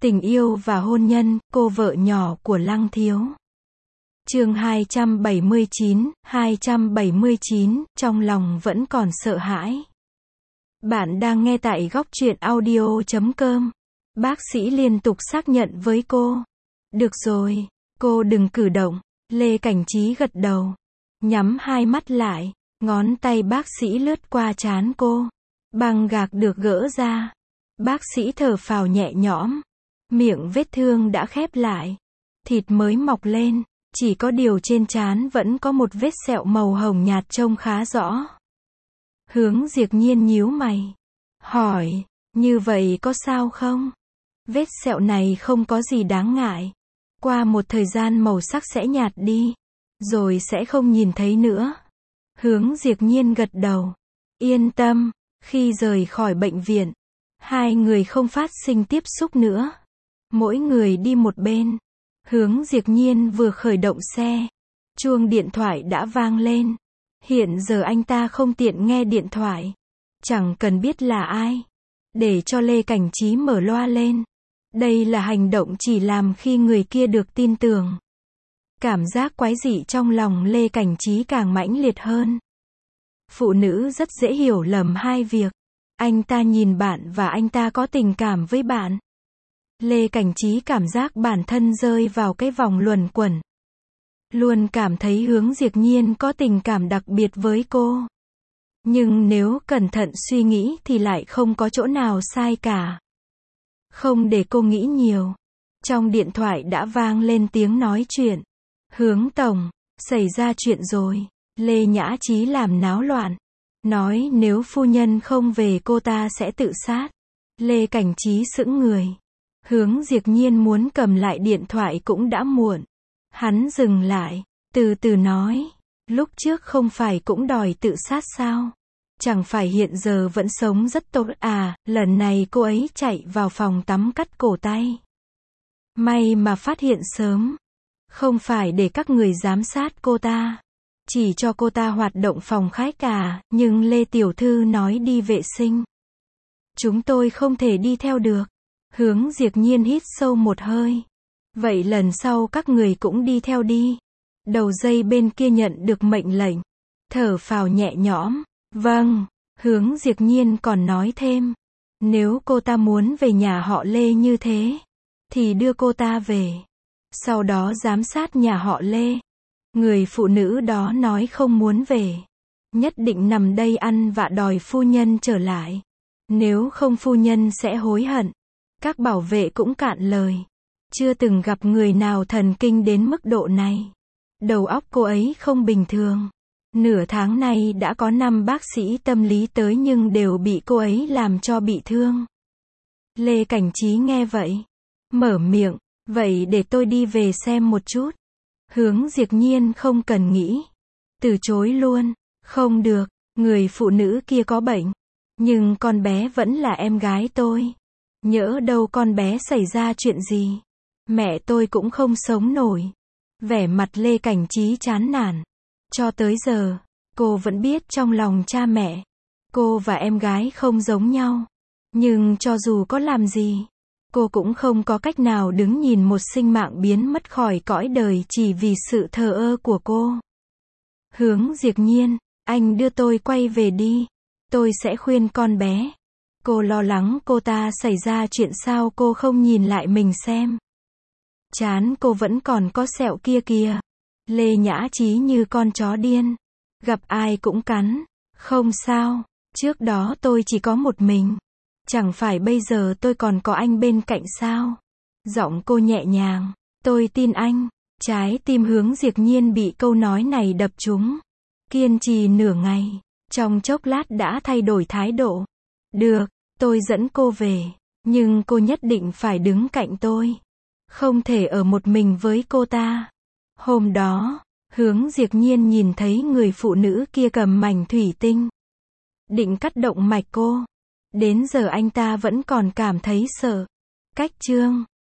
Tình yêu và hôn nhân, cô vợ nhỏ của Lăng Thiếu. Chương 279, trong lòng vẫn còn sợ hãi. Bạn đang nghe tại góc truyện audio.com. Bác sĩ liên tục xác nhận với cô. Được rồi, cô đừng cử động. Lê Cảnh Trí gật đầu. Nhắm hai mắt lại, ngón tay bác sĩ lướt qua trán cô. Băng gạc được gỡ ra. Bác sĩ thở phào nhẹ nhõm. Miệng vết thương đã khép lại. Thịt mới mọc lên. Chỉ có điều trên trán vẫn có một vết sẹo màu hồng nhạt trông khá rõ. Hướng Diệp Nhiên nhíu mày. Hỏi, như vậy có sao không? Vết sẹo này không có gì đáng ngại. Qua một thời gian màu sắc sẽ nhạt đi. Rồi sẽ không nhìn thấy nữa. Hướng Diệp Nhiên gật đầu. Yên tâm, khi rời khỏi bệnh viện, hai người không phát sinh tiếp xúc nữa. Mỗi người đi một bên. Hướng Diệp Nhiên vừa khởi động xe. Chuông điện thoại đã vang lên. Hiện giờ anh ta không tiện nghe điện thoại. Chẳng cần biết là ai. Để cho Lê Cảnh Trí mở loa lên. Đây là hành động chỉ làm khi người kia được tin tưởng. Cảm giác quái dị trong lòng Lê Cảnh Trí càng mãnh liệt hơn. Phụ nữ rất dễ hiểu lầm hai việc. Anh ta nhìn bạn và anh ta có tình cảm với bạn. Lê Cảnh Trí cảm giác bản thân rơi vào cái vòng luẩn quẩn. Luôn cảm thấy Hướng Diệp Nhiên có tình cảm đặc biệt với cô. Nhưng nếu cẩn thận suy nghĩ thì lại không có chỗ nào sai cả. Không để cô nghĩ nhiều. Trong điện thoại đã vang lên tiếng nói chuyện. Hướng tổng, xảy ra chuyện rồi. Lê Nhã Trí làm náo loạn. Nói nếu phu nhân không về cô ta sẽ tự sát. Lê Cảnh Trí sững người. Hướng Diệp Nhiên muốn cầm lại điện thoại cũng đã muộn. Hắn dừng lại, từ từ nói. Lúc trước không phải cũng đòi tự sát sao? Chẳng phải hiện giờ vẫn sống rất tốt à? Lần này cô ấy chạy vào phòng tắm cắt cổ tay. May mà phát hiện sớm. Không phải để các người giám sát cô ta. Chỉ cho cô ta hoạt động phòng khách à? Nhưng Lê Tiểu Thư nói đi vệ sinh. Chúng tôi không thể đi theo được. Hướng Diệp Nhiên hít sâu một hơi. Vậy lần sau các người cũng đi theo đi. Đầu dây bên kia nhận được mệnh lệnh. Thở phào nhẹ nhõm. Vâng. Hướng Diệp Nhiên còn nói thêm. Nếu cô ta muốn về nhà họ Lê như thế, thì đưa cô ta về. Sau đó giám sát nhà họ Lê. Người phụ nữ đó nói không muốn về. Nhất định nằm đây ăn vạ đòi phu nhân trở lại. Nếu không phu nhân sẽ hối hận. Các bảo vệ cũng cạn lời. Chưa từng gặp người nào thần kinh đến mức độ này. Đầu óc cô ấy không bình thường. Nửa tháng nay đã có 5 bác sĩ tâm lý tới nhưng đều bị cô ấy làm cho bị thương. Lê Cảnh Trí nghe vậy. Mở miệng. Vậy để tôi đi về xem một chút. Hướng Diệp Nhiên không cần nghĩ. Từ chối luôn. Không được. Người phụ nữ kia có bệnh. Nhưng con bé vẫn là em gái tôi. Nhỡ đâu con bé xảy ra chuyện gì. Mẹ tôi cũng không sống nổi. Vẻ mặt Lê Cảnh Trí chán nản. Cho tới giờ, cô vẫn biết trong lòng cha mẹ. Cô và em gái không giống nhau. Nhưng cho dù có làm gì, cô cũng không có cách nào đứng nhìn một sinh mạng biến mất khỏi cõi đời chỉ vì sự thờ ơ của cô. Hướng Diệp Nhiên, anh đưa tôi quay về đi. Tôi sẽ khuyên con bé. Cô lo lắng cô ta xảy ra chuyện sao cô không nhìn lại mình xem. Trán cô vẫn còn có sẹo kia kìa. Lê Nhã Trí như con chó điên. Gặp ai cũng cắn. Không sao. Trước đó tôi chỉ có một mình. Chẳng phải bây giờ tôi còn có anh bên cạnh sao? Giọng cô nhẹ nhàng. Tôi tin anh. Trái tim Hướng Diệp Nhiên bị câu nói này đập trúng. Kiên trì nửa ngày. Trong chốc lát đã thay đổi thái độ. Được, tôi dẫn cô về. Nhưng cô nhất định phải đứng cạnh tôi. Không thể ở một mình với cô ta. Hôm đó, Hướng Diệp Nhiên nhìn thấy người phụ nữ kia cầm mảnh thủy tinh. Định cắt động mạch cô. Đến giờ anh ta vẫn còn cảm thấy sợ. Cách chương